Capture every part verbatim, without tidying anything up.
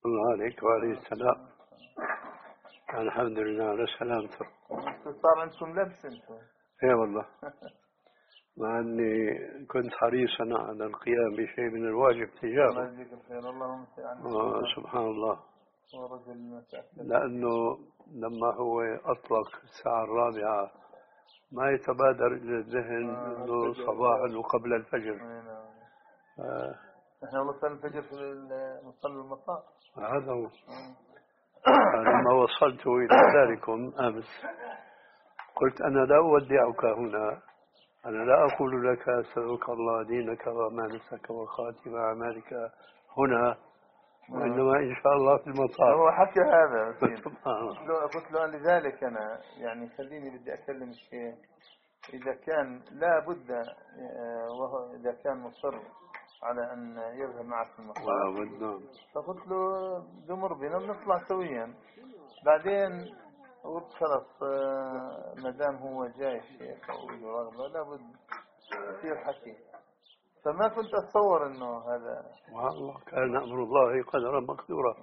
الله عليك وعليه السلام. الحمد لله على سلامته. صار عندكم لبس انتم. اي والله. مع اني كنت حريصا على القيام بشيء من الواجب تجاهه. الله يجزيك الخير. اللهم آه سبحان الله. ورجل لانه لما هو اطلق الساعه الرابعه ما يتبادر الى الذهن آه انه صباحا وقبل الفجر. آه. احنا وصلنا الفجر في مصلى المطار. هذا هو. لما وصلت إلى داركم أمس قلت أنا لا أودعك هنا، أنا لا أقول لك أسألك الله دينك وما نسك وخاتم أعمالك هنا، وإنما إن شاء الله في المطار. هو حكى هذا. سبحان قلت له لذلك أنا يعني خليني بدي أكلم شيء إذا كان لا بد، وهو إذا كان مصر على أن يذهب معك في المطار فقلت له دمر بنا بنطلع سويا. بعدين قلت خلاص ما دام هو جاي الشيخ وله رغبة لابد يصير حكي، فما كنت أتصور إنه هذا. والله كان أمر الله قدرا مقدورا.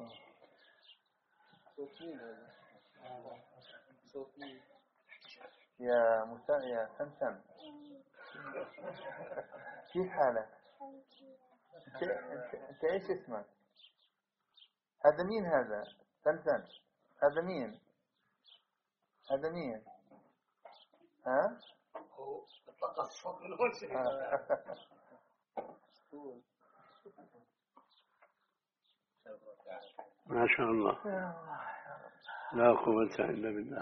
يا مسا يا سمسم كيف حالك؟ انت, انت, انت ايش اسمك؟ هذا مين هذا؟ سمسم هذا مين؟ هذا مين؟ ها؟ هو اطلق الصوت من وجهه. ما شاء الله لا قوة إلا بالله.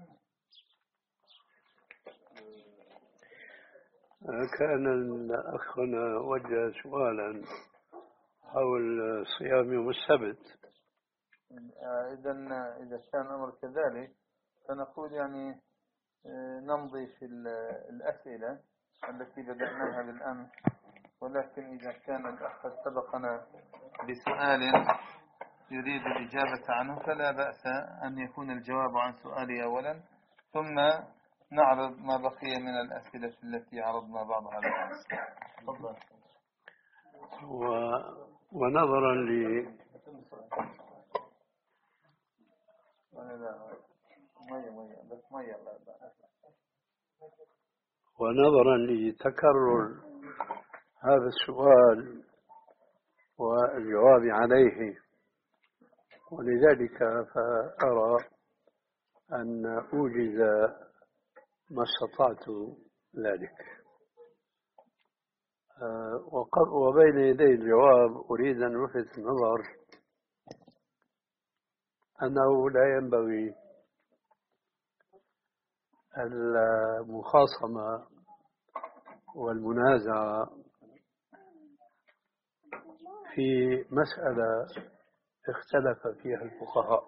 كان أخنا وجه سؤالا حول صيام يوم السبت. إذا إذا كان أمر كذلك فنقول يعني نمضي في الأسئلة التي بدأناها بالأمس، ولكن إذا كان الأخ سبقنا بسؤال يريد الإجابة عنه فلا بأس أن يكون الجواب عن سؤالي أولا ثم نعرض ما بقي من الأسئلة التي عرضنا بعضها بالأمس. تفضل. و... ونظرا ل ونظرا لتكرر هذا السؤال والجواب عليه، ولذلك فأرى أن أوجز ما استطعت ذلك. وبين يدي الجواب أريد أن ألفت النظر أنه لا ينبغي المخاصمة والمنازعة في مسألة اختلف فيها الفقهاء.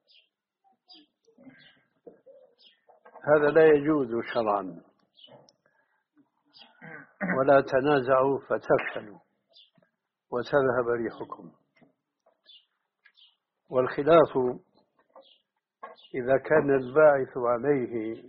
هذا لا يجوز شرعا. ولا تنازعوا فتفشلوا وتذهب ريحكم. والخلاف إذا كان الباعث عليه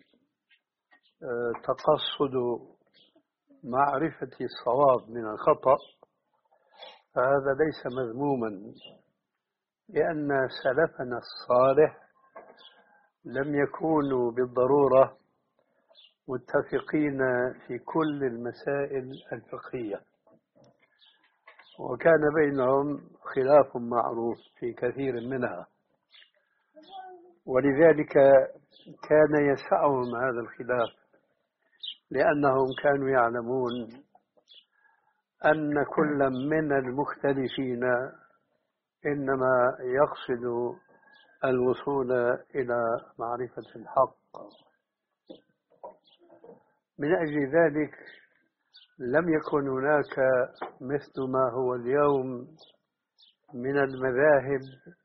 تقصد معرفة الصواب من الخطأ فهذا ليس مذموما، لأن سلفنا الصالح لم يكونوا بالضرورة متفقين في كل المسائل الفقهية، وكان بينهم خلاف معروف في كثير منها، ولذلك كان يسعهم هذا الخلاف لأنهم كانوا يعلمون أن كل من المختلفين إنما يقصد الوصول إلى معرفة الحق. من أجل ذلك لم يكن هناك مثل ما هو اليوم من المذاهب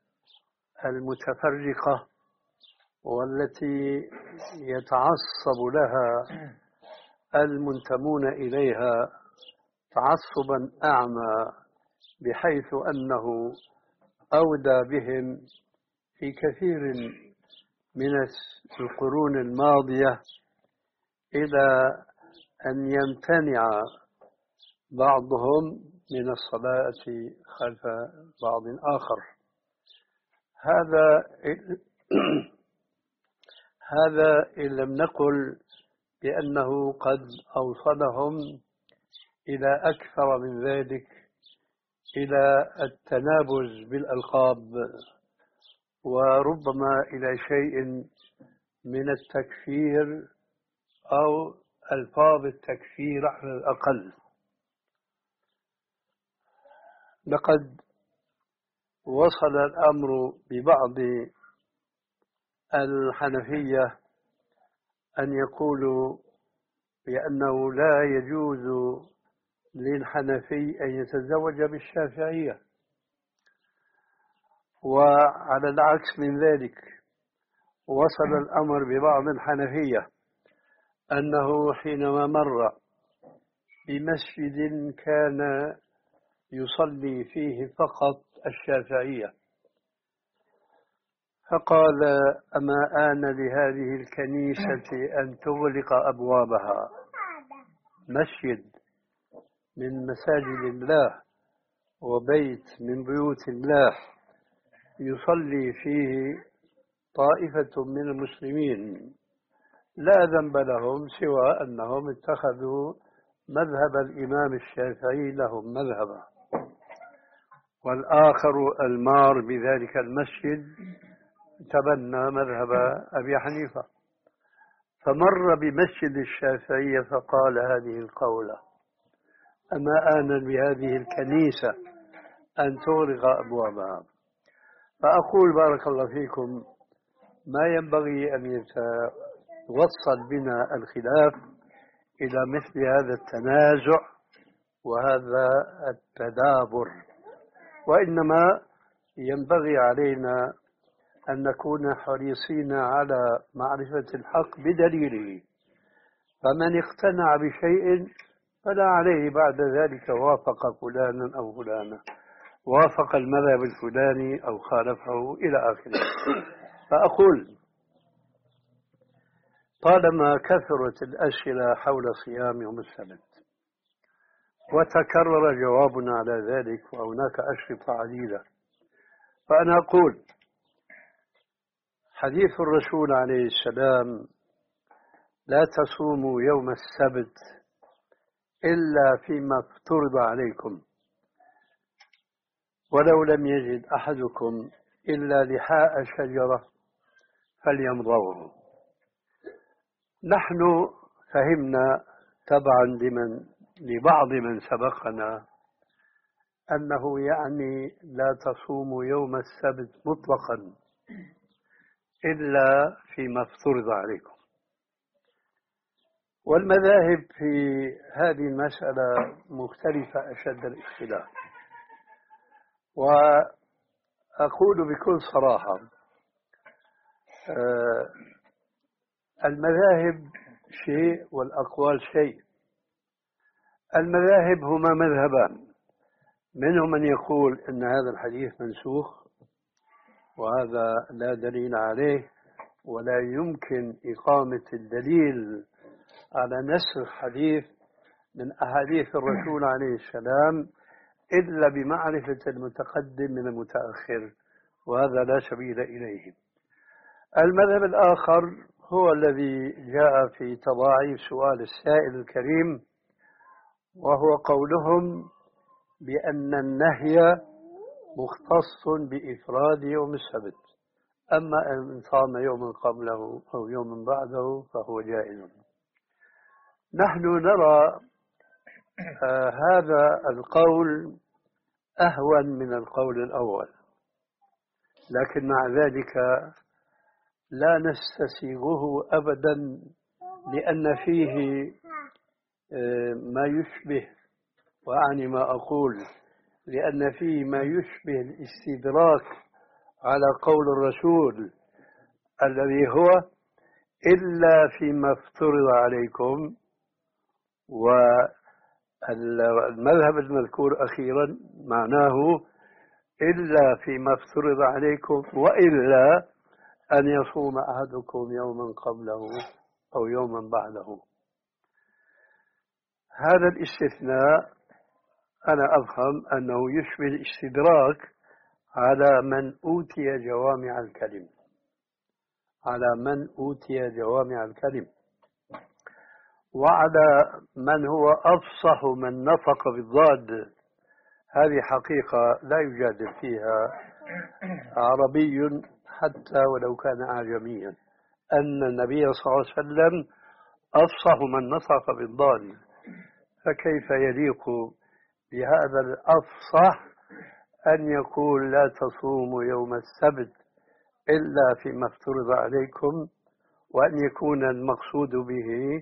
المتفرقة والتي يتعصب لها المنتمون إليها تعصبا أعمى، بحيث أنه أودى بهم في كثير من القرون الماضية إلى أن يمتنع بعضهم من الصلاة خلف بعض آخر. هذا هذا إن لم نقل بأنه قد أوصلهم إلى أكثر من ذلك، إلى التنابز بالألقاب، وربما إلى شيء من التكفير أو ألفاظ التكفير على الأقل. لقد وصل الأمر ببعض الحنفية أن يقولوا بأنه لا يجوز للحنفي أن يتزوج بالشافعية، وعلى العكس من ذلك وصل الأمر ببعض الحنفية أنه حينما مر بمسجد كان يصلي فيه فقط الشافعية فقال: أما آن لهذه الكنيسة أن تغلق أبوابها، مسجد من مساجد الله وبيت من بيوت الله يصلي فيه طائفة من المسلمين لا ذنب لهم سوى أنهم اتخذوا مذهب الإمام الشافعي لهم مذهبا، والآخر المار بذلك المسجد تبنى مذهب أبي حنيفة، فمر بمسجد الشافعية فقال هذه القولة: أما آن بهذه الكنيسة أن تغلق أبوابها. فأقول بارك الله فيكم ما ينبغي أن يتوصل بنا الخلاف إلى مثل هذا التنازع وهذا التدابر، وإنما ينبغي علينا أن نكون حريصين على معرفة الحق بدليله، فمن اقتنع بشيء فلا عليه بعد ذلك وافق فلانا أو فلانا، وافق المذهب الفلاني أو خالفه إلى آخره. فأقول طالما كثرت الأسئلة حول صيام يوم السبت وتكرر جوابنا على ذلك وهناك أشرطة عديدة، فأنا أقول حديث الرسول عليه السلام: لا تصوموا يوم السبت إلا فيما افترض عليكم، ولو لم يجد أحدكم إلا لحاء شجرة فليمضغه. نحن فهمنا تبعا لمن لبعض من سبقنا أنه يعني لا تصوموا يوم السبت مطلقا إلا فيما افترض عليكم، والمذاهب في هذه المسألة مختلفة أشد الاختلاف. وأقول بكل صراحة آه المذاهب شيء والأقوال شيء. المذاهب هما مذهبان، منهم من يقول أن هذا الحديث منسوخ وهذا لا دليل عليه، ولا يمكن إقامة الدليل على نسخ حديث من أحاديث الرسول عليه السلام إلا بمعرفة المتقدم من المتأخر، وهذا لا سبيل إليه. المذهب الآخر هو الذي جاء في تضاعيف سؤال السائل الكريم، وهو قولهم بأن النهي مختص بإفراد يوم السبت، أما إن صام يوما قبله أو يوما بعده فهو جائز. نحن نرى آه هذا القول أهون من القول الأول، لكن مع ذلك لا نستسيغه أبدا، لأن فيه آه ما يشبه، وأعني ما أقول، لأن فيه ما يشبه الاستدراك على قول الرسول الذي هو: إلا فيما افترض عليكم. والمذهب المذكور أخيرا معناه إلا فيما افترض عليكم، وإلا أن يصوم أحدكم يوما قبله أو يوما بعده. هذا الاستثناء أنا أفهم أنه يشبه الاستدراك على من أوتي جوامع الكلم، على من أوتي جوامع الكلم، وعلى من هو أفصح من نطق بالضاد. هذه حقيقة لا يجادل فيها عربي حتى ولو كان أعجميا، أن النبي صلى الله عليه وسلم أفصح من نطق بالضاد، فكيف يليق بهذا الأفصح أن يقول لا تصوموا يوم السبت إلا فيما افترض عليكم، وأن يكون المقصود به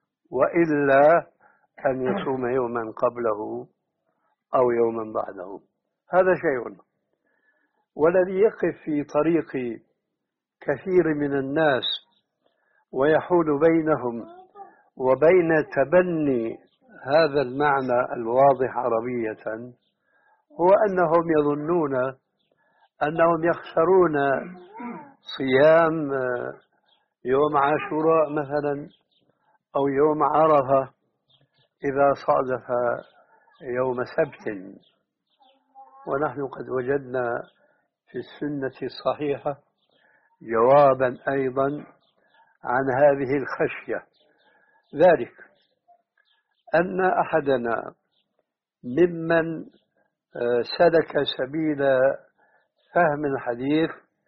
وإلا أن يصوم يوما قبله أو يوما بعده. هذا شيء. والذي يقف في طريق كثير من الناس ويحول بينهم وبين تبني هذا المعنى الواضح عربية هو أنهم يظنون أنهم يخسرون صيام يوم عاشوراء مثلا أو يوم عرفة إذا صادف يوم سبت. ونحن قد وجدنا في السنة الصحيحة جوابا أيضا عن هذه الخشية، ذلك أن أحدنا ممن سلك سبيل فهم الحديث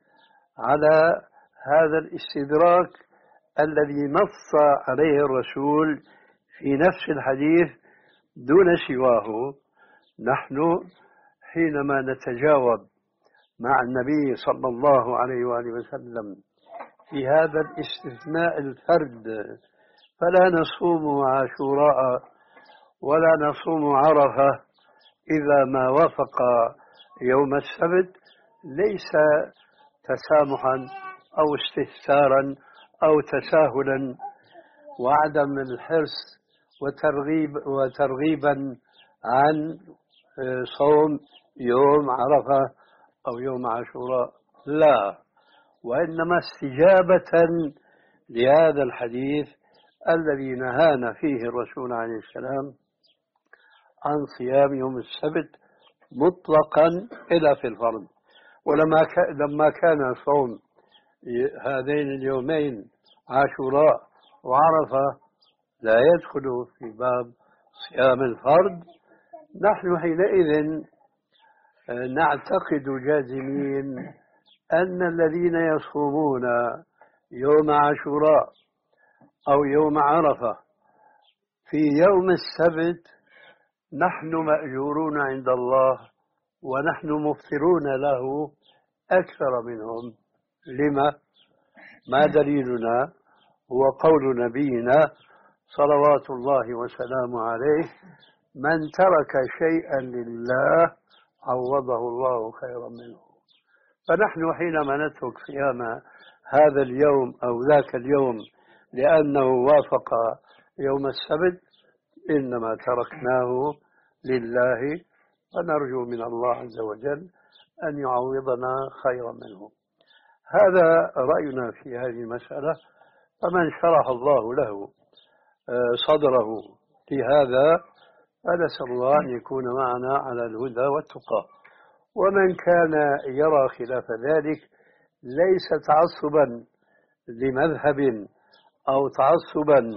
على هذا الاستدراك الذي نص عليه الرسول في نفس الحديث دون سواه، نحن حينما نتجاوب مع النبي صلى الله عليه وآله وسلم في هذا الاستثناء الفرد، فلا نصوم عاشوراء ولا نصوم عرفة إذا ما وافق يوم السبت، ليس تسامحا أو استهتارا أو تساهلا وعدم الحرص وترغيب وترغيبا عن صوم يوم عرفة أو يوم عاشوراء، لا، وإنما استجابة لهذا الحديث الذي نهانا فيه الرسول عليه السلام عن صيام يوم السبت مطلقا إلى في الفرض. ولما لما كان صوم هذين اليومين عاشوراء وعرفة لا يدخل في باب صيام الفرض، نحن حينئذ نعتقد جازمين أن الذين يصومون يوم عاشوراء أو يوم عرفة في يوم السبت نحن مأجورون عند الله ونحن مفطرون له أكثر منهم. لما؟ ما دليلنا؟ هو قول نبينا صلوات الله وسلامه عليه: من ترك شيئا لله عوضه الله خيرا منه. فنحن حينما نترك صيام هذا اليوم أو ذاك اليوم لأنه وافق يوم السبت إنما تركناه لله، ونرجو من الله عز وجل أن يعوضنا خيرا منه. هذا رأينا في هذه المسألة. فمن شرح الله له صدره لهذا فنسأل الله أن يكون معنا على الهدى والتقى. ومن كان يرى خلاف ذلك ليس تعصبا لمذهب أو تعصبا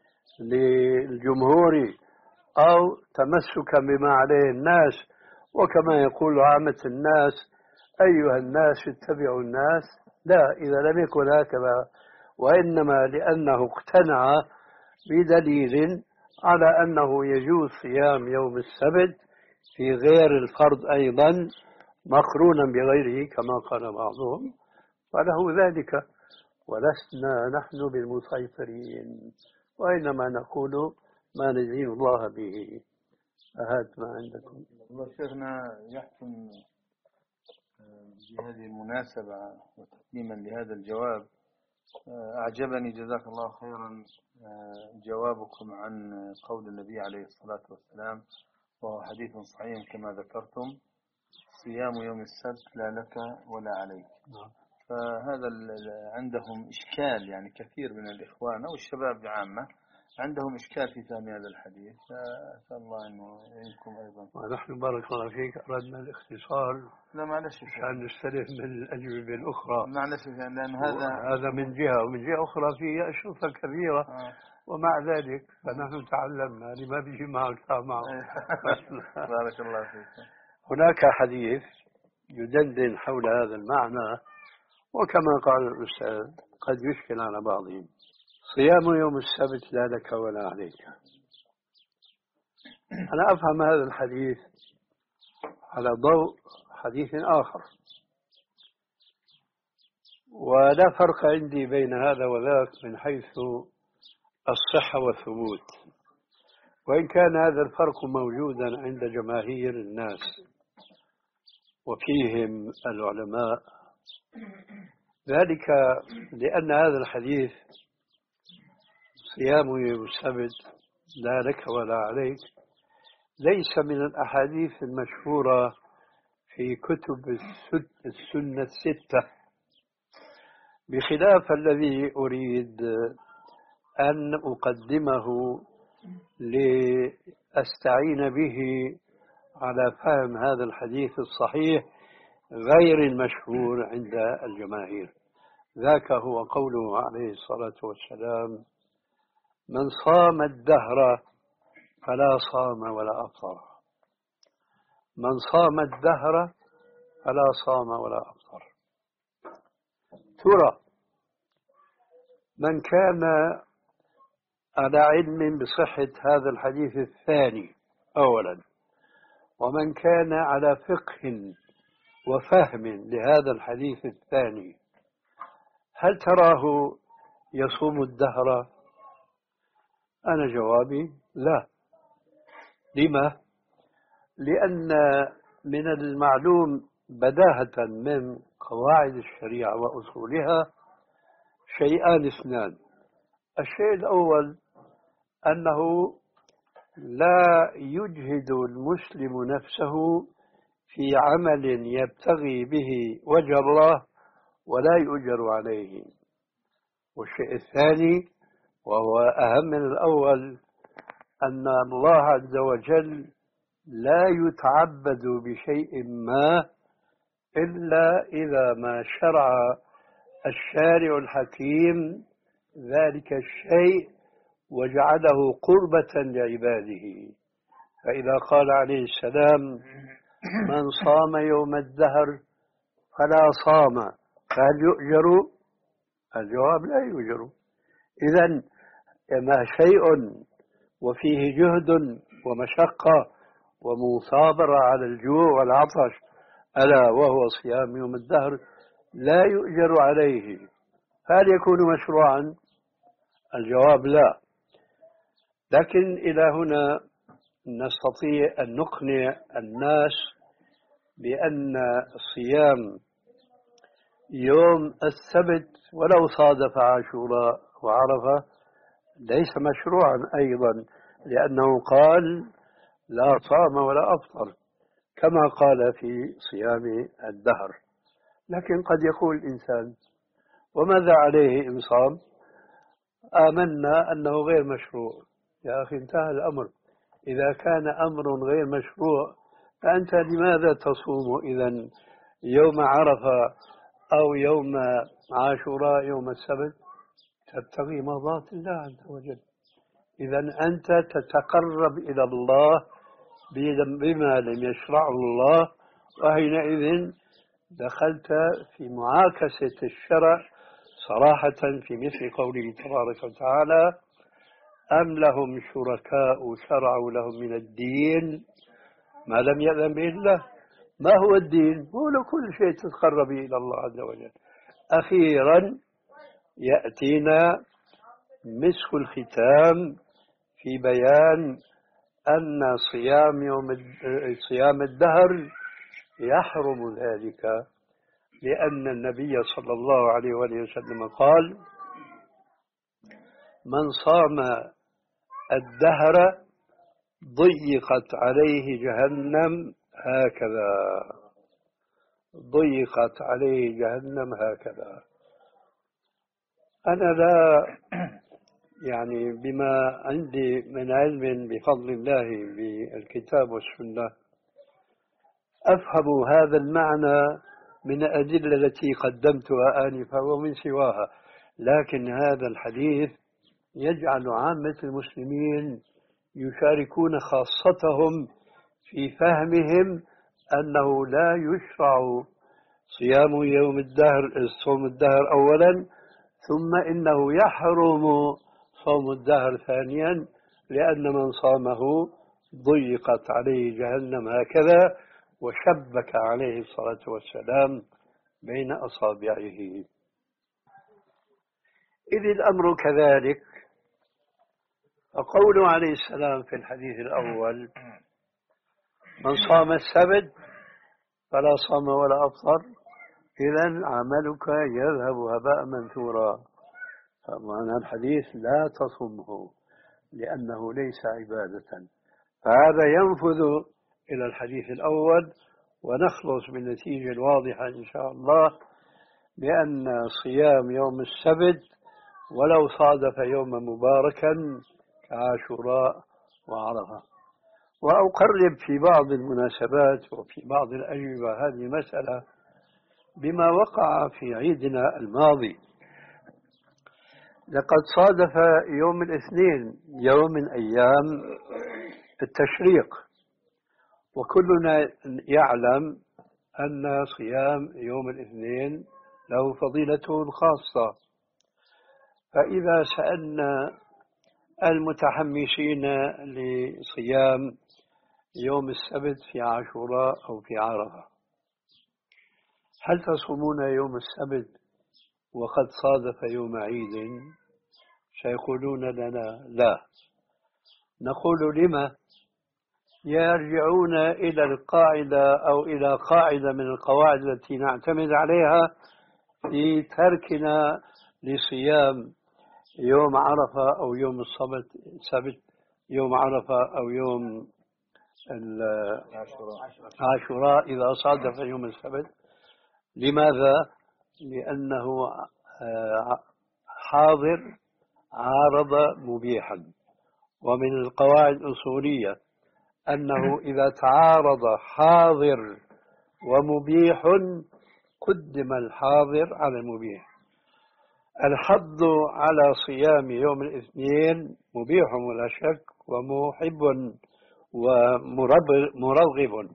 للجمهور أو تمسكا بما عليه الناس، وكما يقول عامة الناس أيها الناس اتبعوا الناس، لا، إذا لم يكن هكذا وإنما لأنه اقتنع بدليل على أنه يجوز صيام يوم السبت في غير الفرض أيضا مقرونا بغيره كما قال بعضهم، فله ذلك، ولسنا نحن بالمسيطرين، وإنما نقول ما ندين الله به. هات ما عندكم. الله شيخنا يحكم بهذه المناسبة وتقديما لهذا الجواب، أعجبني جزاك الله خيرا جوابكم عن قول النبي عليه الصلاة والسلام، وهو حديث صحيح كما ذكرتم: صيام يوم السبت لا لك ولا عليك. فهذا عندهم إشكال، يعني كثير من الإخوان أو الشباب بعامة عندهم إشكال في فهم هذا الحديث، فأسأل الله أنه يعينكم أيضا. ونحن بارك الله فيك أردنا الاختصار لا معلش عشان نستلف من الأجوبة الأخرى. معلش لأن هذا هذا من جهة، ومن جهة أخرى فيه أشرطة كبيرة. آه. ومع ذلك فنحن تعلمنا لما بيجي معك معه. بارك الله فيك. هناك حديث يدندن حول هذا المعنى، وكما قال الأستاذ قد يشكل على بعضهم. صيام يوم السبت لا لك ولا عليك. أنا أفهم هذا الحديث على ضوء حديث آخر، ولا فرق عندي بين هذا وذاك من حيث الصحة والثبوت، وإن كان هذا الفرق موجودا عند جماهير الناس وفيهم العلماء، ذلك لأن هذا الحديث صيام يوم السبت لا لك ولا عليك ليس من الأحاديث المشهورة في كتب السنة الستة، بخلاف الذي أريد أن أقدمه لأستعين به على فهم هذا الحديث الصحيح غير المشهور عند الجماهير. ذاك هو قوله عليه الصلاة والسلام: من صام الدهر فلا صام ولا أفطر. من صام الدهر فلا صام ولا أفطر. ترى من كان على علم بصحة هذا الحديث الثاني أولا، ومن كان على فقه وفهم لهذا الحديث الثاني، هل تراه يصوم الدهر؟ أنا جوابي لا. لما؟ لأن من المعلوم بداهة من قواعد الشريعة وأصولها شيئان اثنان. الشيء الأول أنه لا يجهد المسلم نفسه في عمل يبتغي به وجه الله ولا يؤجر عليه. والشيء الثاني وهو أهم من الأول أن الله عز وجل لا يتعبد بشيء ما إلا إذا ما شرع الشارع الحكيم ذلك الشيء وجعله قربة لعباده. فإذا قال عليه السلام: من صام يوم الدهر فلا صام، فهل يؤجر؟ الجواب لا يؤجر. إذن ما شيء وفيه جهد ومشقة ومثابرة على الجوع والعطش ألا وهو صيام يوم الدهر لا يؤجر عليه، هل يكون مشروعا؟ الجواب لا. لكن إلى هنا نستطيع أن نقنع الناس بأن صيام يوم السبت ولو صادف عاشوراء وعرفة ليس مشروعا أيضا، لأنه قال: لا صام ولا أفطر، كما قال في صيام الدهر. لكن قد يقول الإنسان: وماذا عليه إن صام؟ آمنا أنه غير مشروع. يا أخي انتهى الأمر. إذا كان أمر غير مشروع فأنت لماذا تصوم إذن يوم عرفة أو يوم عاشوراء يوم السبت؟ تبتغي مرضات الله عز وجل. إذن أنت تتقرب إلى الله بما لم يشرعه الله، وحينئذ دخلت في معاكسة الشرع صراحة في مثل قوله تبارك وتعالى: أم لهم شركاء شرعوا لهم من الدين ما لم يأذن به الله. ما هو الدين؟ هو كل شيء تتقرب إلى الله عز وجل. أخيرا يأتينا مسك الختام في بيان أن صيام يوم صيام الدهر يحرم ذلك، لأن النبي صلى الله عليه وآله وسلم قال: من صام الدهر ضيقت عليه جهنم هكذا، ضيقت عليه جهنم هكذا. أنا لا يعني بما عندي من علم بفضل الله بالكتاب والسنة أفهم هذا المعنى من الأدلة التي قدمتها آنفا ومن سواها، لكن هذا الحديث يجعل عامة المسلمين يشاركون خاصتهم في فهمهم أنه لا يشرع صيام يوم الدهر صوم الدهر أولا، ثم إنه يحرم صوم الدهر ثانيا، لأن من صامه ضيقت عليه جهنم هكذا، وشبك عليه الصلاة والسلام بين أصابعه. إذ الأمر كذلك، فقوله عليه السلام في الحديث الأول: من صام السبت فلا صام ولا أفطر، إذن عملك يذهب هباء منثورا. فمعنى الحديث لا تصمه لأنه ليس عبادة، فهذا ينفذ إلى الحديث الأول، ونخلص بالنتيجة الواضحة إن شاء الله بأن صيام يوم السبت ولو صادف يوما مباركا كعاشوراء وعرفة. وأقرب في بعض المناسبات وفي بعض الأجوبة هذه المسألة بما وقع في عيدنا الماضي. لقد صادف يوم الاثنين يوم من أيام التشريق، وكلنا يعلم أن صيام يوم الاثنين له فضيلته خاصة. فإذا سألنا المتحمسين لصيام يوم السبت في عاشوراء أو في عرفة: هل تصومون يوم السبت وقد صادف يوم عيد؟ سيقولون لنا لا. نقول لما؟ يرجعون إلى القاعدة أو إلى قاعدة من القواعد التي نعتمد عليها في تركنا لصيام يوم عرفة أو يوم السبت سبت يوم عرفة أو يوم عاشوراء إذا صادف يوم السبت. لماذا؟ لأنه حاضر عارض مبيحا، ومن القواعد الأصولية أنه إذا تعارض حاضر ومبيح قدم الحاضر على المبيح. الحض على صيام يوم الاثنين مبيح ولا شك، ومحب ومرغب،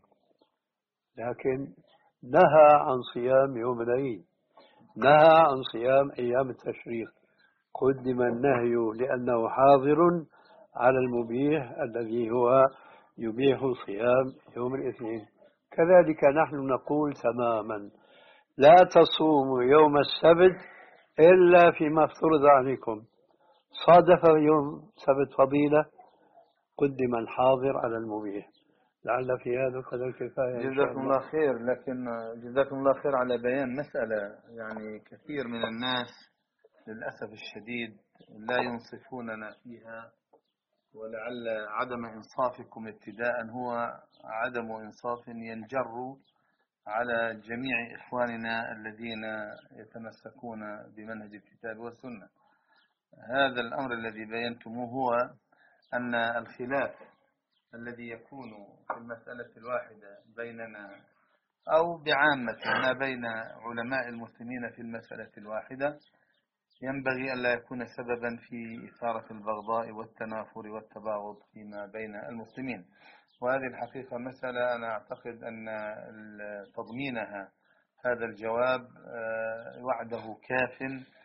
لكن نهى عن صيام يوم العيد، نهى عن صيام أيام التشريق. قدم النهي لأنه حاضر على المبيح الذي هو يبيح صيام يوم الاثنين. كذلك نحن نقول تماما: لا تصوموا يوم السبت إلا فيما افترض عليكم. صادف يوم سبت فضيلة، قدم الحاضر على المبيح. لعل في هذا قدر كفاية. جزاكم الله خير. لكن جزاكم الله خير على بيان مسألة يعني كثير من الناس للأسف الشديد لا ينصفوننا فيها، ولعل عدم إنصافكم ابتداء هو عدم إنصاف ينجر على جميع إخواننا الذين يتمسكون بمنهج الكتاب والسنة. هذا الأمر الذي بينتموه هو أن الخلاف الذي يكون في المسألة الواحدة بيننا أو بعامة ما بين علماء المسلمين في المسألة الواحدة ينبغي أن لا يكون سببا في إثارة البغضاء والتنافر والتباغض فيما بين المسلمين. وهذه الحقيقة مسألة أنا أعتقد أن تضمينها هذا الجواب وعده كاف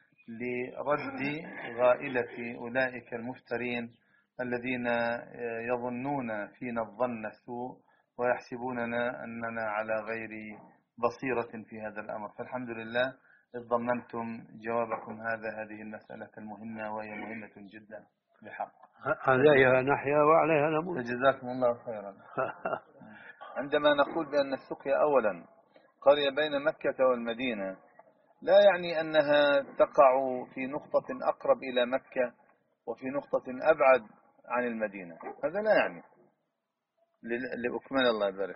لرد غائلة أولئك المفترين الذين يظنون فينا الظن السوء ويحسبوننا أننا على غير بصيرة في هذا الأمر. فالحمد لله إذ ضمنتم جوابكم هذا هذه المسألة المهمة، وهي مهمة جدا بحق. عليها نحيا وعليها نموت. فجزاكم الله خيرا. عندما نقول بأن السقيا أولا قرية بين مكة والمدينة لا يعني أنها تقع في نقطة أقرب إلى مكة وفي نقطة أبعد عن المدينة، هذا لا يعني لأكمل الله يبارك.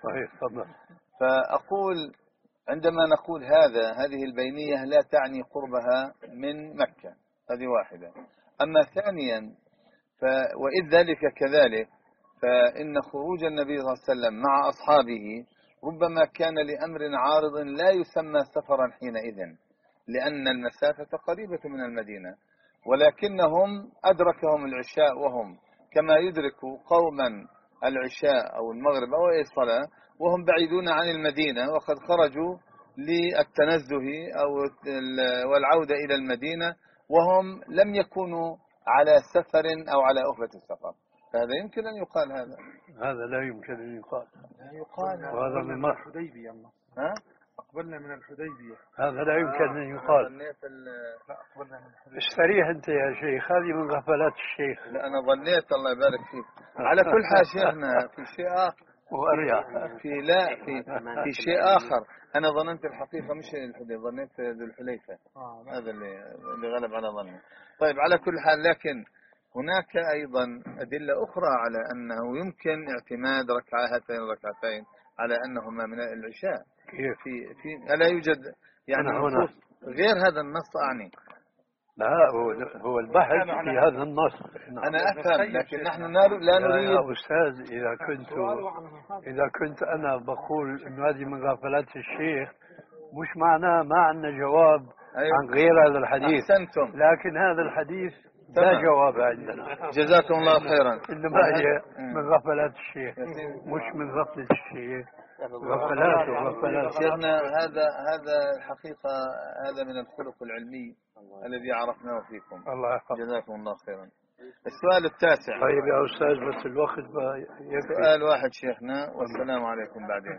فأقول عندما نقول هذا هذه البينية لا تعني قربها من مكة، هذه واحدة. أما ثانيا ف وإذ ذلك كذلك، فإن خروج النبي صلى الله عليه وسلم مع أصحابه ربما كان لأمر عارض لا يسمى سفرا حينئذ، لأن المسافة قريبة من المدينة، ولكنهم أدركهم العشاء وهم كما يدرك قوما العشاء أو المغرب أو أي صلاة وهم بعيدون عن المدينة، وقد خرجوا للتنزه أو والعودة إلى المدينة وهم لم يكونوا على سفر أو على أهبة السفر. فهذا يمكن أن يقال. هذا هذا لا يمكن أن يقال. لا يقال. وهذا من من الحديبية. ها؟ أقبلنا من الحديبية. هذا لا يمكن أن يقال. لا أقبلنا من الحديبية. استريح أنت يا شيخ، هذه من غفلات الشيخ. لا أنا ظنيت الله يبارك فيك. على كل حال شيخنا في شيء آخر. وأرجع في لا في في شيء آخر. أنا ظننت الحقيقة مش الحديبية، ظنيت ذو الحليفة. هذا اللي اللي غلب على ظني. طيب على كل حال، لكن هناك أيضا أدلة أخرى على أنه يمكن اعتماد ركعة هاتين الركعتين على أنهما من العشاء. كيف؟ في في ألا يوجد يعني نصوص غير هذا النص أعني؟ لا، هو هو البحث في هذا النص. أنا أفهم، لكن نحن لا نريد. يا أستاذ، إذا كنت إذا كنت أنا بقول إنه هذه من غفلات الشيخ، مش معناه ما عندنا جواب أيوة. عن غير هذا الحديث. أحسنتم. لكن هذا الحديث لا جواب عندنا. جزاكم الله خيرا. إنما هي من غفلات الشيخ، مش من غفلة الشيخ. غفلات وغفلات. شيخنا هذا هذا الحقيقة هذا من الخلق العلمي الذي عرفناه فيكم. الله يحفظك. جزاكم الله خيرا. السؤال التاسع. طيب يا أستاذ، بس الوقت يكفي. سؤال واحد شيخنا، والسلام عليكم بعدين.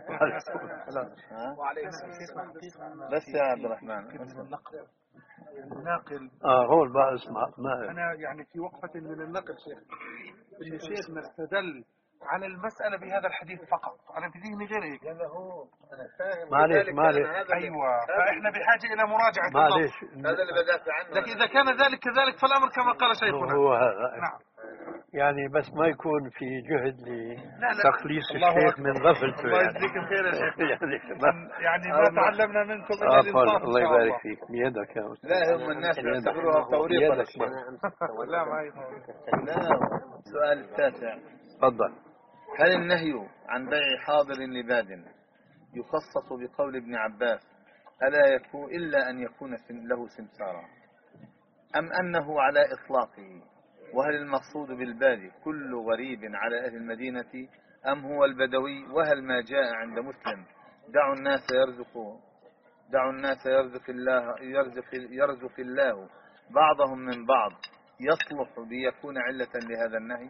بس يا عبد الرحمن. الناقل. اه هو بقى اسمع. ما أنا يعني في وقفة من النقل شيخ إن شيخنا استدل على المسألة بهذا الحديث فقط. أنا في ذهني غير هيك. هذا هو أنا فاهم. معليش معليش. أيوة، فإحنا بحاجة إلى مراجعة. معليش. هذا اللي بدأت عنه. لكن إذا كان ذلك كذلك فالأمر كما قال شيخنا. هو هذا. نعم. يعني بس ما يكون في جهد لتخليص الشيخ من غفلته. الله يعني يجزيك الخير يا شيخ. يعني ما, يعني ما تعلمنا منكم إلا الإنصاف. الله يبارك فيك. بيدك يا أستاذ. لا هم الناس يعتبروها توريطة. لا ما لا. السؤال التاسع. تفضل. هل النهي عن بيع حاضر لباد يخصص بقول ابن عباس ألا يكون إلا أن يكون له سمسارا، أم أنه على إطلاقه؟ وهل المقصود بالباد كل غريب على أهل المدينة أم هو البدوي؟ وهل ما جاء عند مسلم دعوا الناس يرزقوا دعوا الناس يرزق الله يرزق يرزق الله بعضهم من بعض يصلح ليكون علة لهذا النهي؟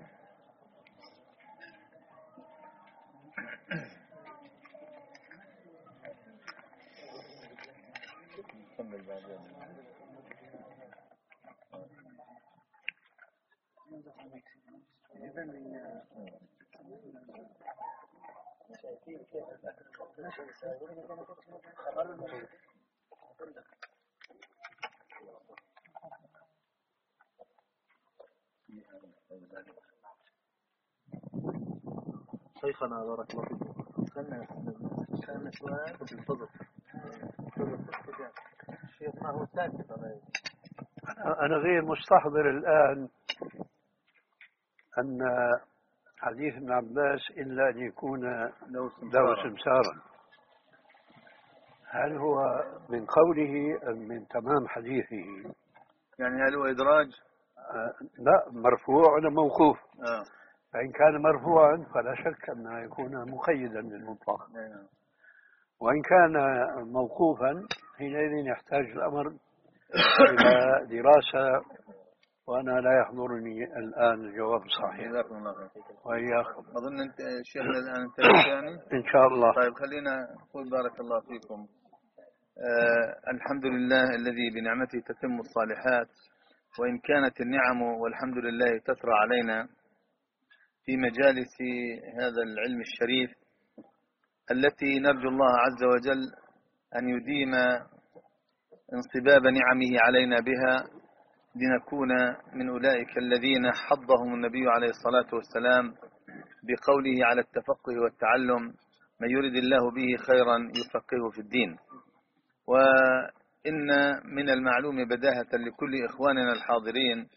شيخنا بارك الله فيكم. كان سؤال تفضل. الشيخ ما هو ساكت. أنا غير مستحضر الآن أن حديث ابن عباس إلا أن يكون له سمسارا. هل هو من قوله أم من تمام حديثه؟ يعني هل هو إدراج؟ آه لا، مرفوع ولا موقوف. آه. فإن كان مرفوعا فلا شك أنه يكون مقيدا بالمطلق. آه. وإن كان موقوفا حينئذ يحتاج الأمر إلى دراسة، وأنا لا يحضرني الآن الجواب الصحيح. جزاكم الله خير. وإياكم. أظن أنت شيخنا الآن انتبهت يعني. إن شاء الله. طيب خلينا نقول بارك الله فيكم. آه الحمد لله الذي بنعمته تتم الصالحات، وإن كانت النعم والحمد لله تترى علينا في مجالس هذا العلم الشريف التي نرجو الله عز وجل أن يديم انصباب نعمه علينا بها لنكون من أولئك الذين حضهم النبي عليه الصلاة والسلام بقوله على التفقه والتعلم: من يرد الله به خيرا يفقهه في الدين. وإن من المعلوم بداهة لكل إخواننا الحاضرين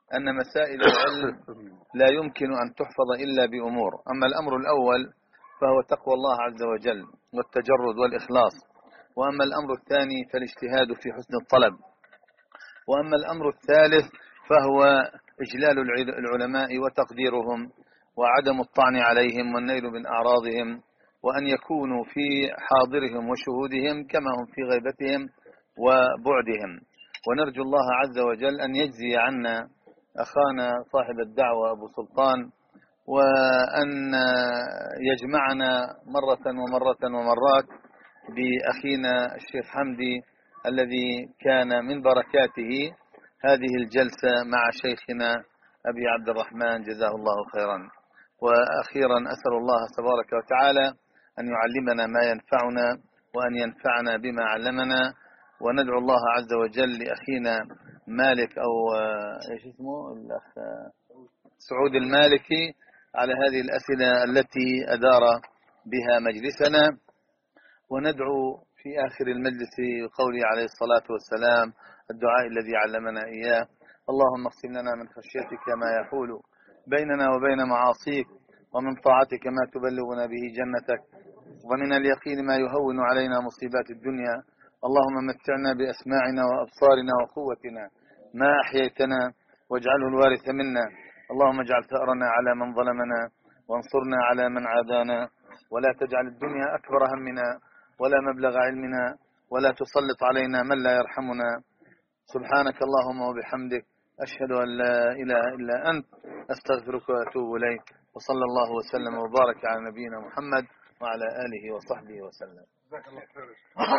أن مسائل العلم لا يمكن أن تحفظ إلا بأمور. أما الأمر الأول فهو تقوى الله عز وجل والتجرد والإخلاص، وأما الأمر الثاني فالاجتهاد في حسن الطلب، وأما الأمر الثالث فهو إجلال العلماء وتقديرهم وعدم الطعن عليهم والنيل من أعراضهم، وأن يكونوا في حاضرهم وشهودهم كما هم في غيبتهم وبعدهم. ونرجو الله عز وجل أن يجزي عنا أخانا صاحب الدعوة أبو سلطان، وأن يجمعنا مرة ومرة ومرات بأخينا الشيخ حمدي الذي كان من بركاته هذه الجلسة مع شيخنا أبي عبد الرحمن جزاه الله خيرا. وأخيرا أسأل الله تبارك وتعالى أن يعلمنا ما ينفعنا وأن ينفعنا بما علمنا، وندعو الله عز وجل لأخينا مالك أو إيش اسمه الأخ سعود المالكي على هذه الأسئلة التي أدار بها مجلسنا، وندعو في آخر المجلس قوله عليه الصلاة والسلام الدعاء الذي علمنا إياه: اللهم اقسم لنا من خشيتك ما يحول بيننا وبين معاصيك، ومن طاعتك ما تبلغنا به جنتك، ومن اليقين ما يهون علينا مصيبات الدنيا. اللهم متعنا بأسماعنا وأبصارنا وقوتنا ما أحييتنا واجعله الوارث منا. اللهم اجعل ثأرنا على من ظلمنا وانصرنا على من عادانا، ولا تجعل الدنيا أكبر همنا ولا مبلغ علمنا، ولا تسلط علينا من لا يرحمنا. سبحانك اللهم وبحمدك، أشهد أن لا إله إلا أنت، أستغفرك وأتوب إليك. وصلى الله وسلم وبارك على نبينا محمد وعلى آله وصحبه وسلم. جزاك الله خير.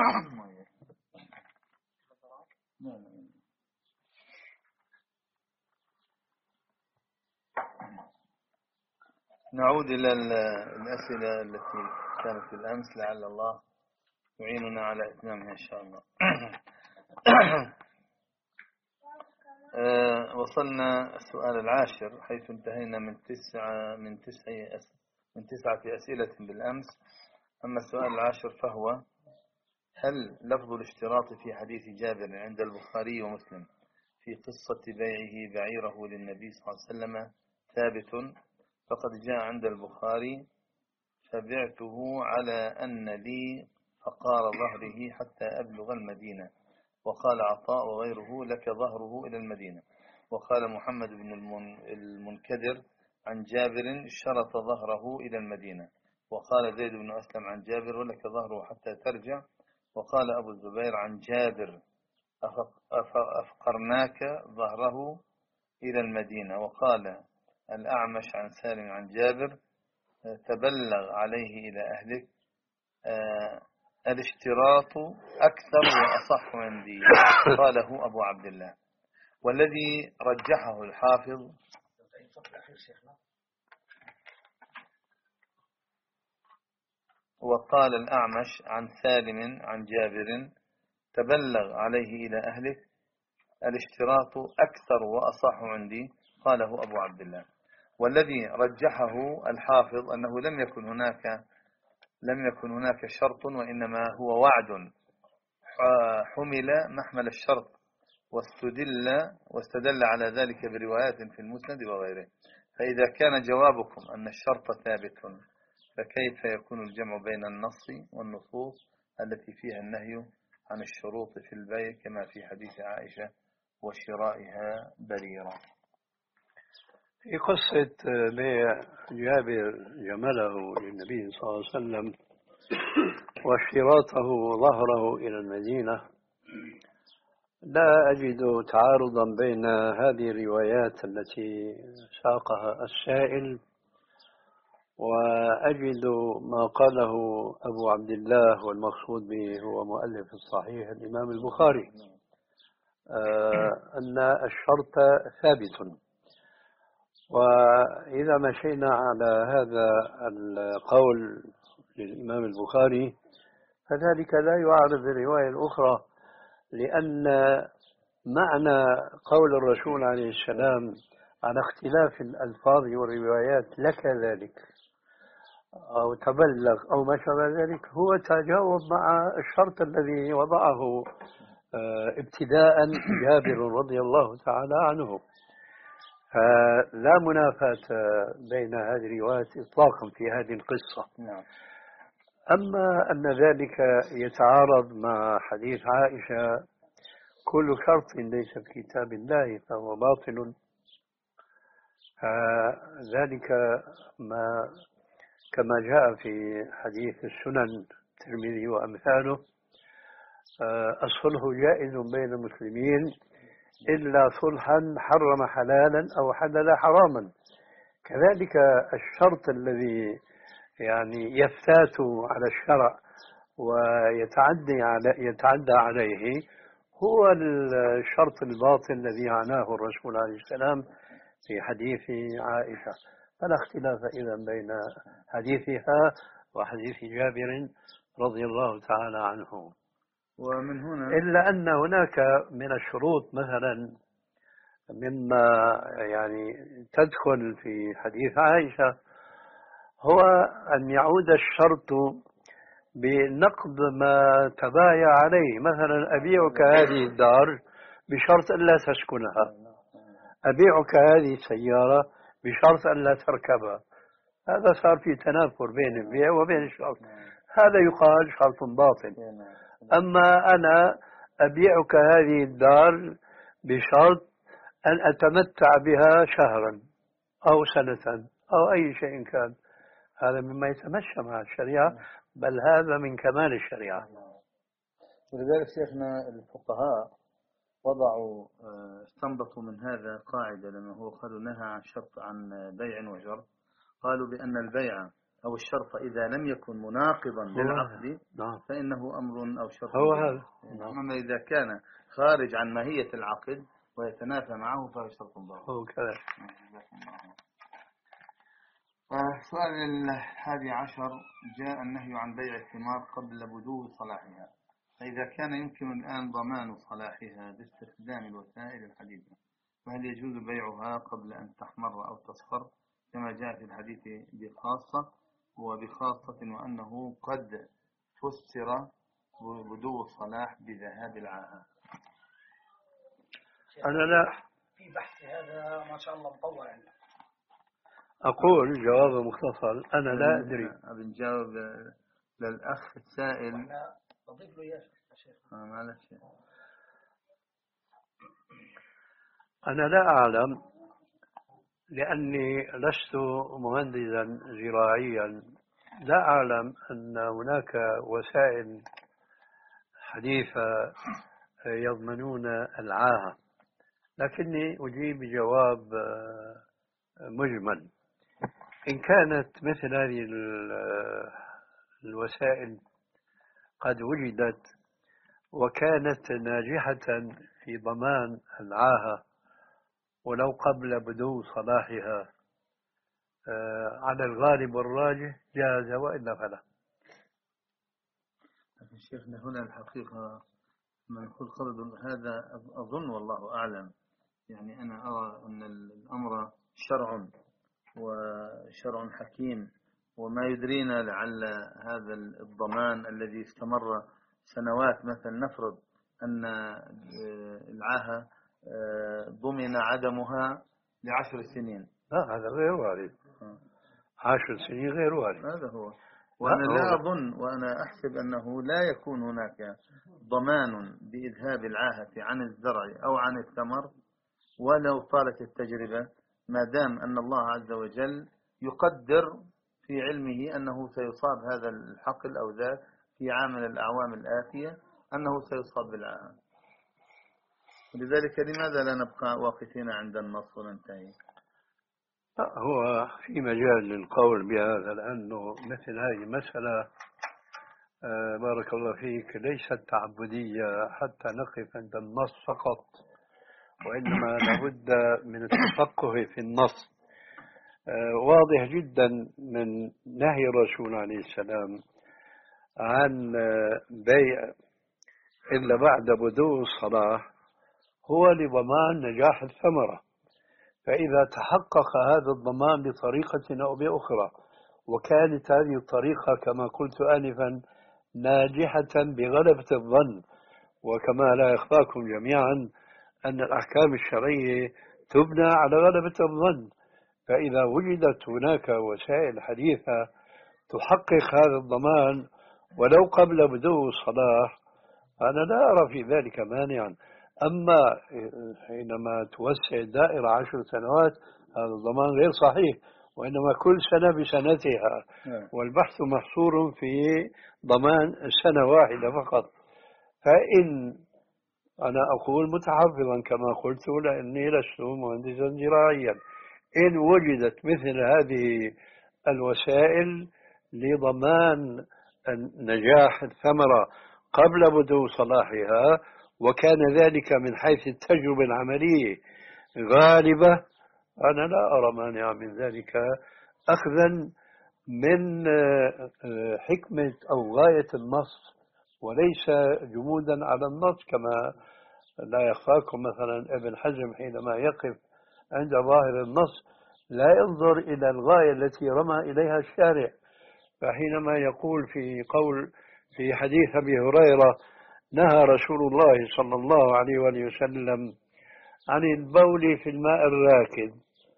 نعود إلى الأسئلة التي كانت بالأمس، لعل الله يعيننا على إتمامها إن شاء الله. أه وصلنا السؤال العاشر، حيث انتهينا من تسعة من تسع من تسعة أسئلة بالأمس. أما السؤال العاشر فهو: هل لفظ الاشتراط في حديث جابر عند البخاري ومسلم في قصة بيعه بعيره للنبي صلى الله عليه وسلم ثابت؟ فقد جاء عند البخاري: فبعته على أن لي فقار ظهره حتى أبلغ المدينة. وقال عطاء وغيره: لك ظهره إلى المدينة. وقال محمد بن المنكدر عن جابر: شرط ظهره إلى المدينة. وقال زيد بن أسلم عن جابر: ولك ظهره حتى ترجع. وقال أبو الزبير عن جابر: أفقرناك ظهره إلى المدينة. وقال الأعمش عن سالم عن جابر: تبلغ عليه إلى أهلك. آه الاشتراط أكثر وأصح عندي، قاله أبو عبد الله. والذي رجحه الحافظ وقال الأعمش عن سالم عن جابر: تبلغ عليه إلى أهلك. الاشتراط أكثر وأصح عندي، قاله أبو عبد الله. والذي رجحه الحافظ أنه لم يكن هناك لم يكن هناك شرط، وإنما هو وعد حمل محمل الشرط، واستدل واستدل على ذلك بروايات في المسند وغيره. فإذا كان جوابكم أن الشرط ثابت، فكيف يكون الجمع بين النص والنصوص التي فيها النهي عن الشروط في البيع كما في حديث عائشة وشرائها بريرة؟ في قصة بيع جابر جمله للنبي صلى الله عليه وسلم واشتراطه ظهره إلى المدينة، لا أجد تعارضا بين هذه الروايات التي ساقها السائل وأجد ما قاله أبو عبد الله، والمقصود به هو مؤلف الصحيح الإمام البخاري، أن الشرط ثابت. وإذا مشينا على هذا القول للإمام البخاري فذلك لا يعارض الرواية الأخرى، لأن معنى قول الرسول عليه السلام على اختلاف الألفاظ والروايات لك ذلك أو تبلغ أو ما شابه ذلك هو تجاوب مع الشرط الذي وضعه ابتداء جابر رضي الله تعالى عنه. فلا منافاة بين هذه الروايات إطلاقا في هذه القصة. نعم. أما أن ذلك يتعارض مع حديث عائشة كل شرط ليس في كتاب الله فهو باطل، ذلك ما كما جاء في حديث السنن الترمذي وأمثاله الصلح جائز بين المسلمين إلا صلحا حرم حلالا أو حلل حراما. كذلك الشرط الذي يعني يفتات على الشرع ويتعدي على يتعدى عليه هو الشرط الباطل الذي عناه الرسول عليه السلام في حديث عائشة. فلا اختلاف إذا بين حديثها وحديث جابر رضي الله تعالى عنه. ومن هنا إلا أن هناك من الشروط مثلا مما يعني تدخل في حديث عائشة هو أن يعود الشرط بنقض ما تبايع عليه. مثلا أبيعك هذه الدار بشرط أن لا تسكنها، أبيعك هذه السيارة بشرط أن لا تركبها. هذا صار في تنافر بين البيع وبين الشرط، هذا يقال شرط باطل. أما أنا أبيعك هذه الدار بشرط أن أتمتع بها شهرا أو سنة أو أي شيء كان، هذا مما يتمشى مع الشريعة، بل هذا من كمال الشريعة. ولذلك شيخنا الفقهاء وضعوا استنبطوا من هذا قاعدة، لما هو قالوا نهى عن شرط عن بيع وشرط، قالوا بأن البيع أو الشرط إذا لم يكن مناقضا للعقد فإنه أمر أو شرط هو هذا. أما إذا كان خارج عن ماهية العقد ويتنافى معه فهو شرط باطل. هو كذا. السؤال الحادي عشر: جاء النهي عن بيع الثمار قبل بدو صلاحها، فإذا كان يمكن الآن ضمان صلاحها باستخدام الوسائل الحديثة فهل يجوز بيعها قبل أن تحمر أو تصفر كما جاء في الحديث بخاصة وبخاصة وأنه قد فسر بدو الصلاح بذهاب العاهة؟ أنا لا في بحث هذا ما شاء الله مطول يعني. أقول جواب مختصر، أنا لا أدري. بنجاوب للأخ السائل. أضيف له يا شيخ. آه معلش. أنا لا أعلم لأني لست مهندسا زراعيا، لا أعلم أن هناك وسائل حديثة يضمنون العاهة، لكني أجيب بجواب مجمل. إن كانت مثل هذه الوسائل قد وجدت وكانت ناجحة في ضمان العاهة ولو قبل بدو صلاحها على الغالب والراجح جاز، وإلا فلا. لكن شيخنا هنا الحقيقة من يقول قرض هذا أظن والله أعلم، يعني أنا أرى أن الأمر شرع وشرع حكيم، وما يدرينا لعل هذا الضمان الذي استمر سنوات، مثلا نفرض أن العاهة ضمن عدمها لعشر سنين. لا هذا غير وارد. عشر سنين غير وارد. هذا هو. وأنا لا, لا أظن وأنا أحسب أنه لا يكون هناك ضمان بإذهاب العاهة عن الزرع أو عن الثمر ولو طالت التجربة، ما دام أن الله عز وجل يقدر في علمه أنه سيصاب هذا الحقل أو ذاك في عام من الأعوام الآتية أنه سيصاب بالعاهة. لذلك لماذا لا نبقى واقفين عند النص وننتهي؟ هو في مجال للقول بهذا، لأنه مثل هذه المسألة بارك الله فيك ليست تعبدية حتى نقف عند النص فقط، وإنما لابد من التفقه في النص. واضح جدا من نهي الرسول عليه السلام عن بيع إلا بعد بدو الصلاح هو لضمان نجاح الثمرة، فإذا تحقق هذا الضمان بطريقة أو بأخرى وكانت هذه الطريقة كما قلت آنفا ناجحة بغلبة الظن، وكما لا يخفاكم جميعا أن الأحكام الشرعية تبنى على غلبة الظن. فإذا وجدت هناك وسائل حديثة تحقق هذا الضمان ولو قبل بدء الصلاة، أنا لا أرى في ذلك مانعا. أما حينما توسع الدائرة عشر سنوات هذا الضمان غير صحيح، وإنما كل سنة بسنتها، والبحث محصور في ضمان سنة واحدة فقط. فإن أنا أقول متحفظا كما قلت لأني لست مهندسا زراعيا، إن وجدت مثل هذه الوسائل لضمان نجاح الثمرة قبل بدو صلاحها، وكان ذلك من حيث التجربة العملية غالبة، أنا لا أرى مانع من ذلك، أخذا من حكمة أو غاية النص وليس جمودا على النص. كما لا يخفاكم مثلا ابن حزم حينما يقف عند ظاهر النص لا ينظر إلى الغاية التي رمى إليها الشارع. فحينما يقول في قول في حديث أبي هريرة نهى رسول الله صلى الله عليه وآله وسلم عن البول في الماء الراكد،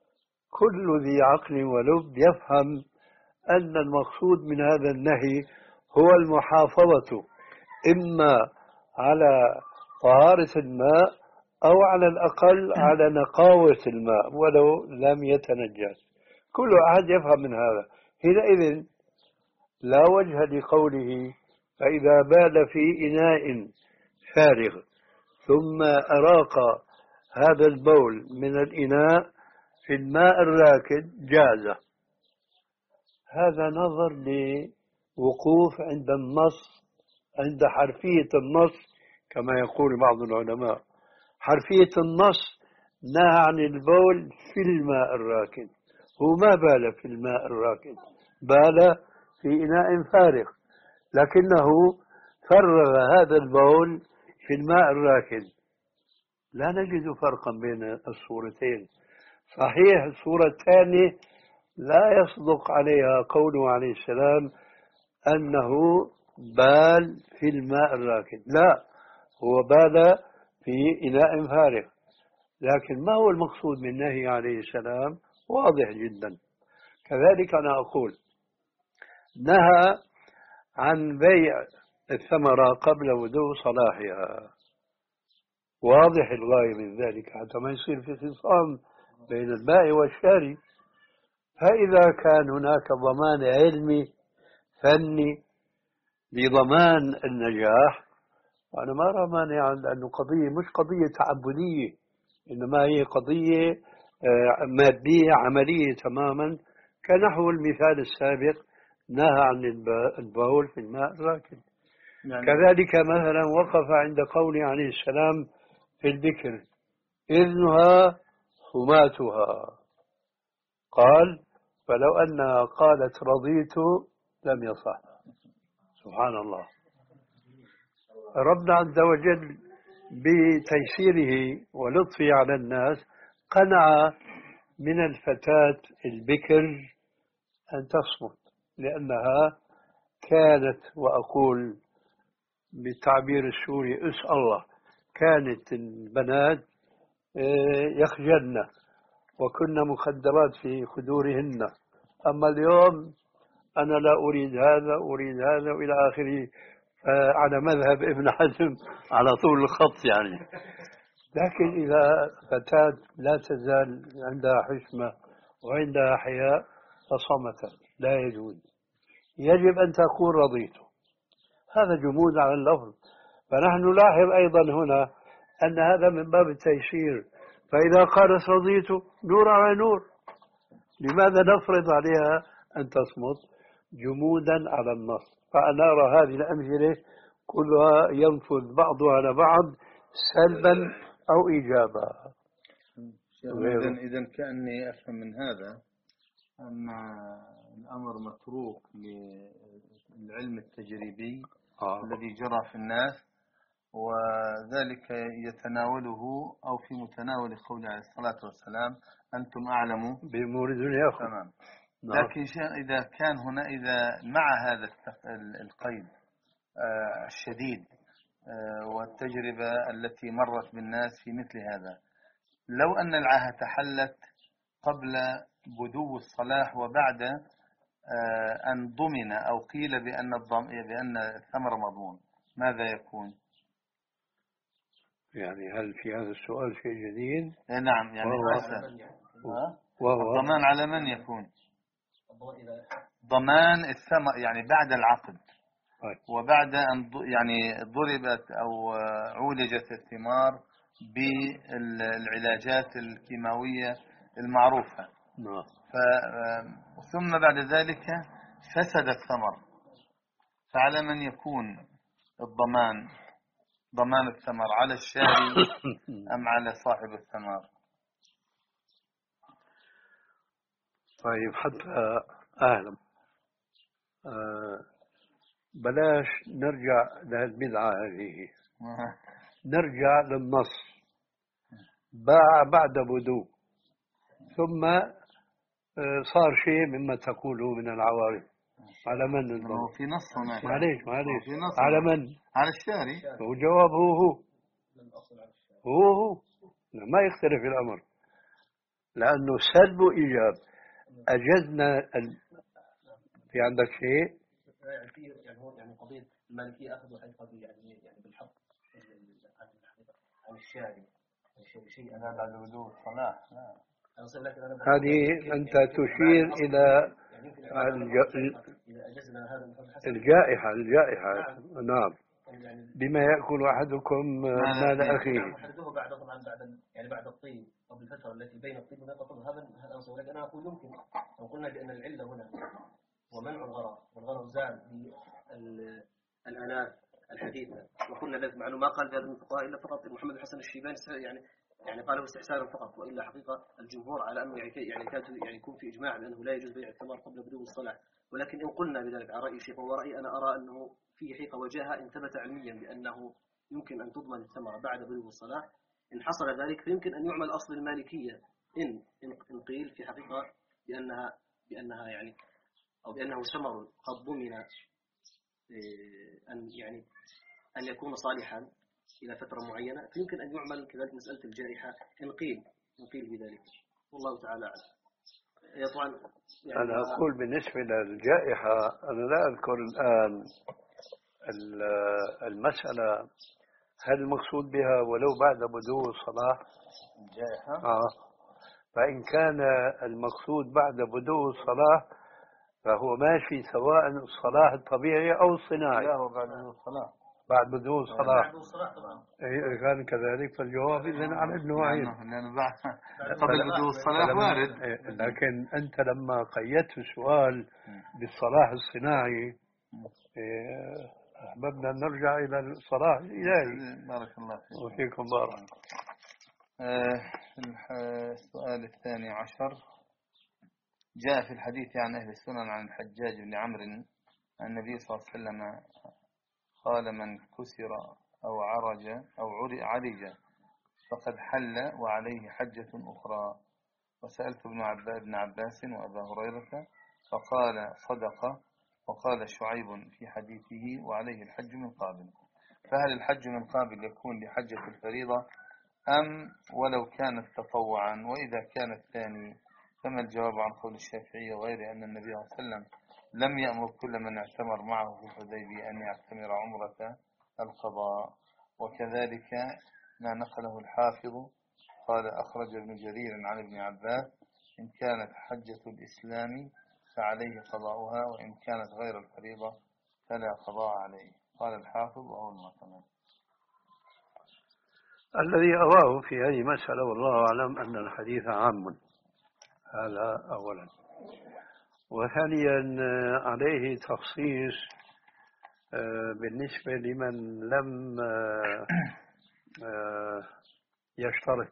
كل ذي عقل ولب يفهم أن المقصود من هذا النهي هو المحافظة إما على طهارة الماء أو على الأقل على نقاوة الماء ولو لم يتنجس. كل أحد يفهم من هذا. حينئذ لا وجه لقوله فإذا بال في إناء فارغ ثم أراق هذا البول من الإناء في الماء الراكد جاز. هذا نظر لوقوف عند النص، عند حرفية النص كما يقول بعض العلماء. حرفية النص نهى عن البول في الماء الراكد، هو ما بال في الماء الراكد، بال في إناء فارغ، لكنه فرغ هذا البول في الماء الراكد. لا نجد فرقا بين الصورتين. صحيح الصورة الثانية لا يصدق عليها قوله عليه السلام أنه بال في الماء الراكد، لا، هو بال في إناء فارغ. لكن ما هو المقصود من النهي عليه السلام واضح جدا. كذلك أنا أقول نهى عن بيع الثمرة قبل بدو صلاحها، واضح الغاية من ذلك حتى ما يصير في خصام بين البائع والشاري. فإذا كان هناك ضمان علمي فني لضمان النجاح، أنا ما أرى مانعا، لأنه قضية مش قضية تعبدية، إنما هي قضية مادية عملية تماما، كنحو المثال السابق نهى عن البول في الماء الراكد. يعني كذلك مثلا وقف عند قوله عليه السلام في البكر إذنها حماتها، قال فلو أنها قالت رضيت لم يصح. سبحان الله. ربنا عز وجل بتيسيره ولطفه على الناس قنع من الفتاة البكر أن تصمت، لأنها كانت، وأقول بالتعبير السوري أس الله، كانت البنات يخجلن وكن مخدرات في خدورهن. أما اليوم أنا لا أريد هذا أريد هذا وإلى آخره، على مذهب ابن حزم على طول الخط يعني. لكن إذا فتاة لا تزال عندها حشمة وعندها حياء فصمتت لا يجوز، يجب أن تقول رضيت. هذا جمود على اللفظ. فنحن نلاحظ أيضا هنا أن هذا من باب التيسير، فإذا قالت رضيت نور على نور، لماذا نفرض عليها أن تصمت جمودا على النص؟ فأنا أرى هذه الأمثلة كلها ينفذ بعضها على بعض سلبا أو إيجابا. إذن إذن كأني أفهم من هذا أن الأمر متروك للعلم التجريبي آه. الذي جرى في الناس، وذلك يتناوله أو في متناول قوله عليه الصلاة والسلام أنتم أعلموا بأمور دنياكم. تمام. لكن إذا كان هنا إذا مع هذا القيد الشديد والتجربة التي مرت بالناس في مثل هذا، لو أن العاهة تحلت قبل بدو الصلاح وبعد أن ضمن أو قيل بأن بأن الثمر مضمون، ماذا يكون؟ يعني هل في هذا السؤال شيء جديد؟ نعم، يعني وهو الضمان على من يكون؟ ضمان الثمر يعني بعد العقد وبعد أن يعني ضربت أو عولجت الثمار بالعلاجات الكيماوية المعروفة، ف ثم بعد ذلك فسد الثمر، فعلى من يكون الضمان؟ ضمان الثمر على الشاري أم على صاحب الثمر؟ طيب حتى أعلم آه بلاش نرجع للبدعة هذه، نرجع للنص باع بعد بدو ثم صار شيء مما تقوله من العوارض، على من الضمان؟ في نص هناك. معليش معليش على من؟ على الشاري. وجوابه هو هو هو ما يختلف الأمر، لأنه سلب وإيجاب. أجزنا ال... في عندك شيء؟ يعني في يعني هو يعني قضية المالكية أخذوا هاي القضية يعني يعني بالحق عن الشاري شيء أنا بعد بدو الصلاح. هذه أنت تشير إلى الجائحة الجائحة نعم، بما يأكل أحدكم مال أخيه. أحدثه بعد طبعا بعد يعني بعد الطيب أو بالفترة التي بين الطيب والنقطة، هذا هذا أنصر. ولكن أنا أقول يمكن لو قلنا بأن العلة هنا ومنع الغرض، والغرض زال بالآلات الحديثة، وقلنا لازم معلومة ما قال بهذا الفقهاء إلا فقط محمد الحسن الشيباني يعني يعني قاله استحسانا فقط، وإلا حقيقة الجمهور على أنه يعني يعني كاد يعني يكون في إجماع بأنه لا يجوز بيع الثمر قبل بدو الصلاة. ولكن إن قلنا بذلك على رأي شيخ ورأي أنا أرى أنه في حقيقة وجاهة إن ثبت علميا بأنه يمكن أن تضمن الثمرة بعد بلوغ الصلاة، إن حصل ذلك فيمكن أن يعمل أصل المالكية إن إن قيل في حقيقة بأنها بأنها يعني أو بأنه ثمر قد ضمن أن يعني أن يكون صالحا إلى فترة معينة، فيمكن أن يعمل كذلك مسألة الجائحة إن قيل إن قيل بذلك، والله تعالى أعلم. طبعا يعني أنا أقول بالنسبة للجائحة أنا لا أذكر الآن المسألة هل المقصود بها ولو بعد بدو الصلاة الجائحة؟ آه فإن كان المقصود بعد بدو الصلاة فهو ماشي سواء الصلاة الطبيعي أو الصناعي. لا هو بعد بدو الصلاة. بعد بدو الصلاة. بعد الصلاة طبعا. إذا كان كذلك فالجواب إذن على النوعين. لأنه بعد قبل بدو الصلاة وارد. لكن أنت لما قيدت السؤال بالصلاح الصناعي أحببنا أن نرجع إلى الصلاح الإلهي. بارك الله فيك. وفيكم بارك. السؤال الثاني عشر، جاء في الحديث عن أهل السنن عن الحجاج بن عمرو النبي صلى الله عليه وسلم قال من كسر أو عرج أو عرج فقد حل وعليه حجة أخرى. وسألت ابن عباس وأبا هريرة فقال صدق. وقال شعيب في حديثه وعليه الحج من قابل. فهل الحج من قابل يكون لحجة الفريضة أم ولو كانت تطوعا؟ وإذا كان الثاني فما الجواب عن قول الشافعي وغيره أن النبي صلى الله عليه وسلم لم يأمر كل من اعتمر معه في الحديبية أن يعتمر عمرة القضاء؟ وكذلك ما نقله الحافظ قال أخرج ابن جرير عن ابن عباس إن كانت حجة الإسلام فعليه قضاؤها وإن كانت غير الفريضة فلا قضاء عليه. قال الحافظ وهو المعتمد. الذي أراه في هذه المسألة والله أعلم أن الحديث عام، هذا أولا. وثانيا عليه تخصيص بالنسبة لمن لم يشترط،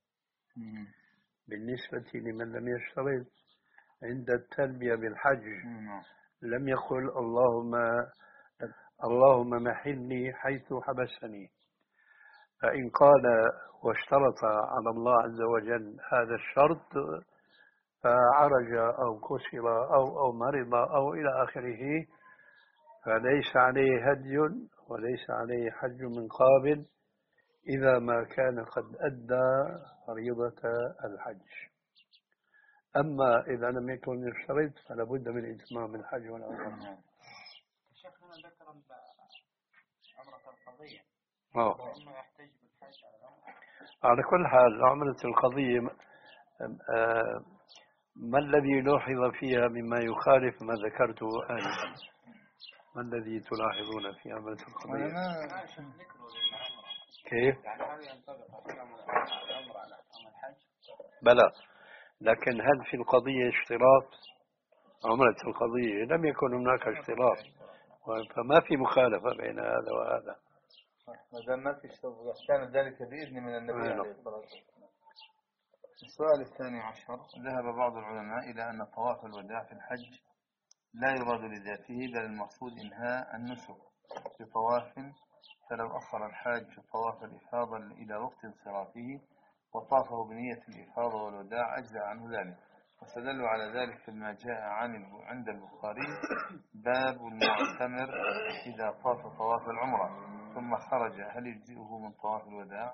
بالنسبة لمن لم يشترط عند التلبية بالحج لم يقل اللهم اللهم محلني حيث حبسني، فإن قال واشترط على الله عز وجل هذا الشرط فعرج أو كسر أو أو مرض أو إلى آخره فليس عليه هدي وليس عليه حج من قابل إذا ما كان قد أدى فريضة الحج. أما إذا لم يكن يشترط فلا بد من إتمام الحج والعمرة. الشيخ هنا ذكر عمرة القضية أوه. وأنه يحتج بالحج على العمرة. على كل حال عمرة القضية آه ما الذي لوحظ فيها مما يخالف ما ذكرته آنفا؟ ما الذي تلاحظون في عمرة القضية؟ كيف؟ يعني هل ينطبق أحكام العمرة على أحكام الحج؟ بلى، لكن هل في القضية اشتراط؟ عمرة القضية لم يكن هناك اشتراط، فما في مخالفة بين هذا وهذا. ما دام ما في اشتراط كان ذلك بإذن من النبي آه. عليه الصلاة والسلام. السؤال الثاني عشر: ذهب بعض العلماء إلى أن طواف الوداع في الحج لا يراد لذاته بل المقصود إنهاء النسك بطواف، فلو أخر الحاج طواف الإفاضة إلى وقت انصرافه وطافه بنية الإفاضة والوداع أجزأ عنه ذلك، واستدلوا على ذلك بما جاء عن عند البخاري باب المعتمر إذا طاف طواف العمرة ثم خرج هل يجزئه من طواف الوداع؟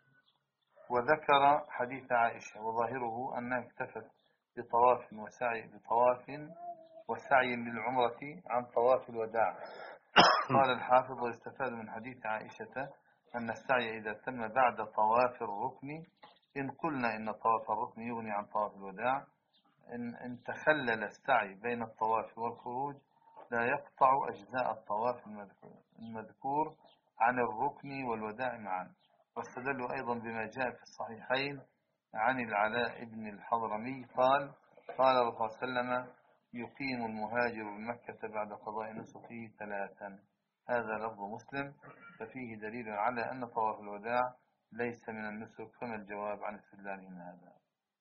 وذكر حديث عائشة وظاهره أنها اكتفت بطواف وسعي بطواف وسعي للعمرة عن طواف الوداع. قال الحافظ: ويستفاد من حديث عائشة أن السعي إذا تم بعد طواف الركن، إن قلنا إن طواف الركن يغني عن طواف الوداع، إن, إن تخلل السعي بين الطواف والخروج لا يقطع أجزاء الطواف المذكور عن الركن والوداع معا. واستدلوا أيضا بما جاء في الصحيحين عن العلاء بن الحضرمي قال: قال الرسول صلى الله عليه وسلم: يقيم المهاجر بمكة بعد قضاء نسكه ثلاثا. هذا لفظ مسلم، ففيه دليل على أن طواف الوداع ليس من النسك. فما الجواب عن استدلالهم هذا؟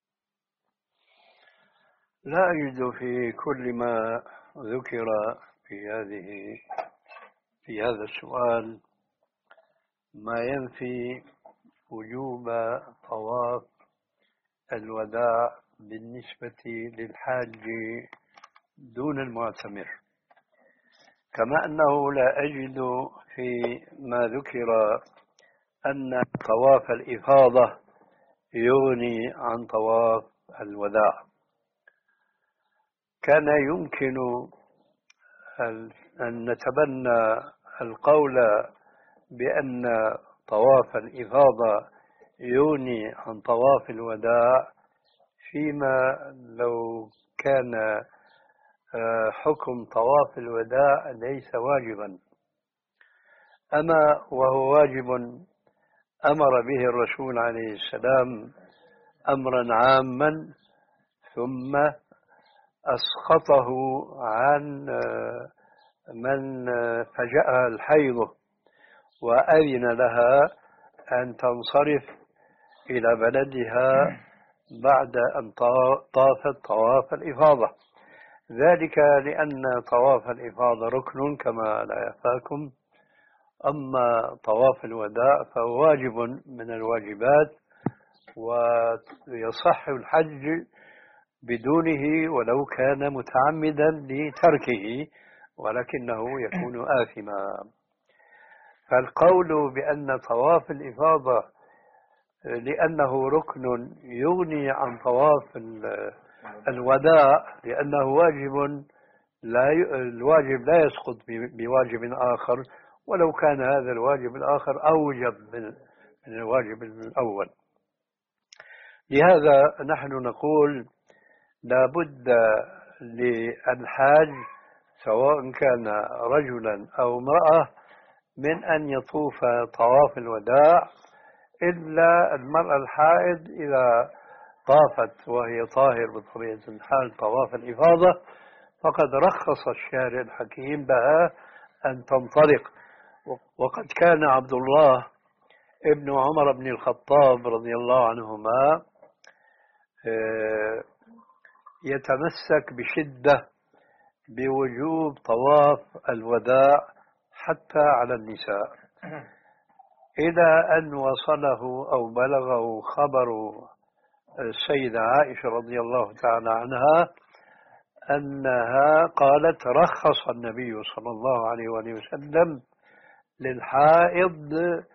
لا أجد في كل ما ذكر في هذه في هذا السؤال ما ينفي وجوب طواف الوداع بالنسبة للحاج دون المعتمر، كما أنه لا أجد في ما ذكر أن طواف الإفاضة يغني عن طواف الوداع. كان يمكن أن نتبنى القول بأن طواف الإفاضة يغني عن طواف الوداع فيما لو كان حكم طواف الوداع ليس واجبا، أما وهو واجب أمر به الرسول عليه السلام أمرا عاما ثم أسقطه عن من فجأها الحيض وأذن لها أن تنصرف إلى بلدها بعد أن طافت طواف الإفاضة، ذلك لأن طواف الإفاضة ركن كما لا يخفاكم، أما طواف الوداع فهو واجب من الواجبات ويصح الحج بدونه ولو كان متعمدا لتركه ولكنه يكون آثما. فالقول بأن طواف الإفاضة لأنه ركن يغني عن طواف الوداع لأنه واجب، لا الواجب لا يسقط بواجب آخر ولو كان هذا الواجب الآخر أوجب من الواجب الأول. لهذا نحن نقول لا بد للحاج سواء كان رجلا أو امرأة من أن يطوف طواف الوداع، إلا المرأة الحائض إذا طافت وهي طاهر بطبيعة الحال طواف الإفاضة فقد رخص الشارع الحكيم لها أن تنطلق. وقد كان عبد الله ابن عمر بن الخطاب رضي الله عنهما يتمسك بشدة بوجوب طواف الوداع حتى على النساء، إلى أن وصله أو بلغه خبر السيدة عائشة رضي الله تعالى عنها أنها قالت: رخص النبي صلى الله عليه وسلم للحائض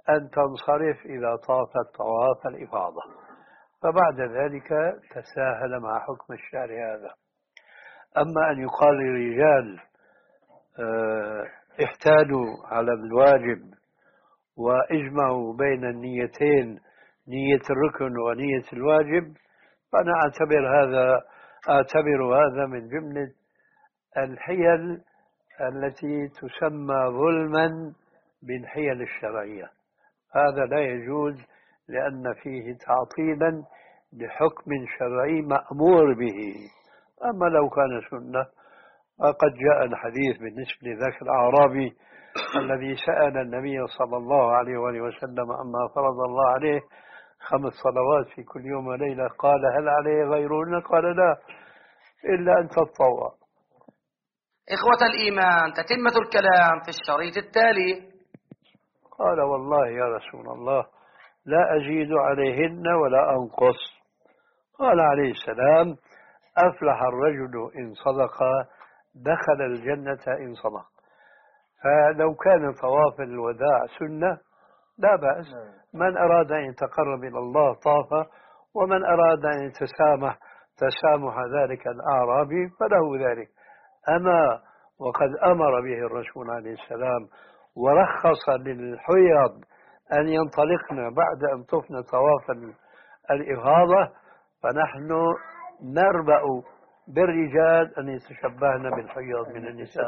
أن تنصرف إذا طافت طواف الإفاضة، فبعد ذلك تساهل مع حكم الشارع هذا. أما أن يقال للرجال اه احتالوا على الواجب وإجمعوا بين النيتين، نية الركن ونية الواجب، فأنا أعتبر هذا أعتبر هذا من جملة الحيل التي تسمى ظلما بالحيل الشرعية. هذا لا يجوز لأن فيه تعطيلا لحكم شرعي مأمور به. أما لو كان سنة فقد جاء الحديث بالنسبة لذاك الأعرابي الذي سأل النبي صلى الله عليه وآله وسلم أما فرض الله عليه خمس صلوات في كل يوم وليلة، قال هل عليه غيرهن؟ قال لا إلا أن تتطوع. إخوة الإيمان، تتمة الكلام في الشريط التالي. قال والله يا رسول الله لا أزيد عليهن ولا أنقص. قال عليه السلام أفلح الرجل إن صدق دخل الجنة إن صدق. فلو كان طواف الوداع سنة لا بأس، من أراد أن يتقرب إلى الله طاف، ومن أراد أن يتسامح تسامح ذلك الأعرابي فله ذلك. أما وقد أمر به الرسول عليه السلام ورخص للحيض أن ينطلقن بعد أن طفن طواف الإفاضة، فنحن نربأ بالرجال أن يتشبهن بالحيض من النساء.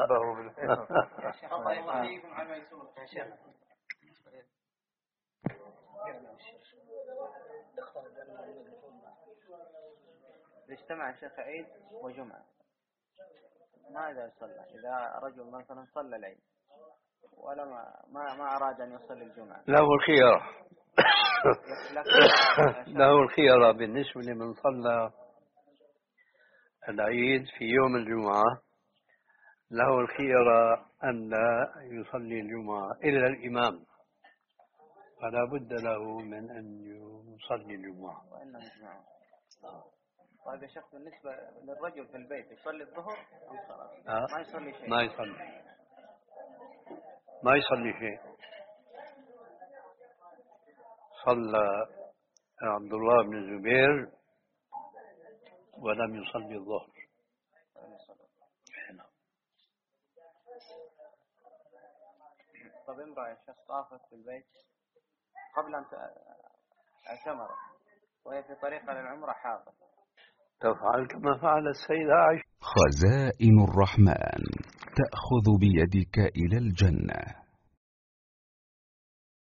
اجتمع شيخ عيد وجمعة، ماذا يصلى إذا رجل مثلا صلى العيد ولا ما ما, ما أراد أن يصلي الجمعة؟ له الخيار له الخيار بالنسبة لمن صلى العيد في يوم الجمعة، له الخيار أن لا يصلي الجمعة إلا الإمام، فلا بد له من أن يصلي الجمعة. وإنهم يجمعون. طيب يا شيخ بالنسبة للرجل في البيت يصلي الظهر أم صلاة؟ آه. ما يصلي شيء. ما يصلي ما يصلي شيء. صلى عبد الله بن الزبير ولم يصلي الظهر. طيب امرأة يا شيخ طافت في البيت قبل أن اعتمرت وهي في طريقها للعمرة حاضر، تفعل كما فعل السيدة عائشة. خزائن الرحمن تأخذ بيدك إلى الجنة.